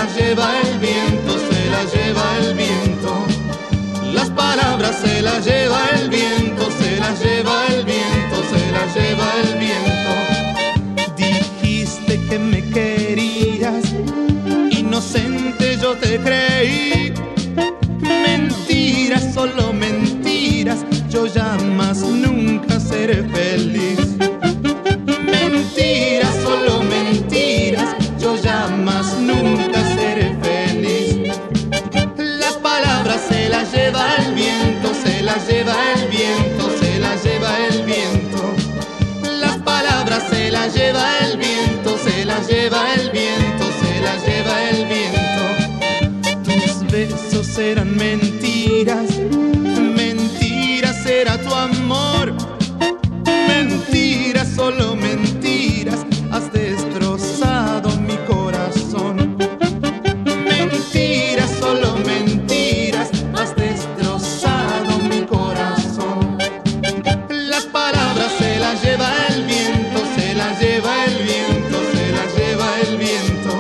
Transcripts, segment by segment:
las lleva el viento, se las lleva el viento. Las palabras se las lleva el viento, se las lleva el viento, se las lleva el viento. Dijiste que me querías, inocente yo te creí. Mentiras, solo mentiras, yo ya más nunca seré feliz. Mentiras, solo mentiras, yo ya más nunca seré feliz. Las palabras se las lleva el viento, se las lleva el viento, se las lleva el viento. Las palabras se las lleva el viento, se las lleva el viento, se las lleva el viento. Tus besos eran mentiras, mentiras era tu amor. Mentiras, solo mentiras, has destrozado mi corazón. Mentiras, solo mentiras, has destrozado mi corazón. Las palabras se las lleva el viento, se las lleva el viento, se las lleva el viento.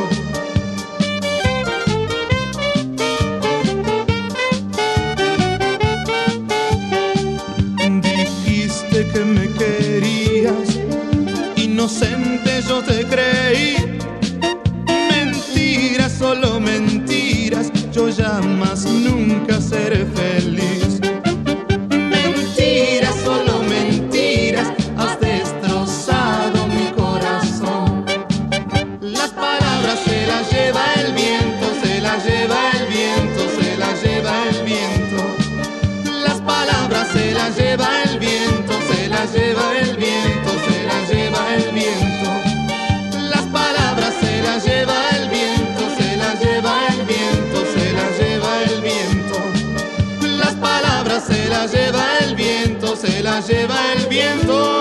Dijiste que me querías, inocente yo te creí. Mentiras, solo mentiras, yo ya más nunca seré feliz. Mentiras, solo mentiras, has destrozado mi corazón. Las palabras se las lleva el viento, se las lleva el viento, se las lleva el viento. Las palabras se las lleva el viento, se las lleva el viento, se las lleva el viento. Las palabras se las lleva el viento, se las lleva el viento, se las lleva el viento. Las palabras se las lleva el viento, se las lleva el viento.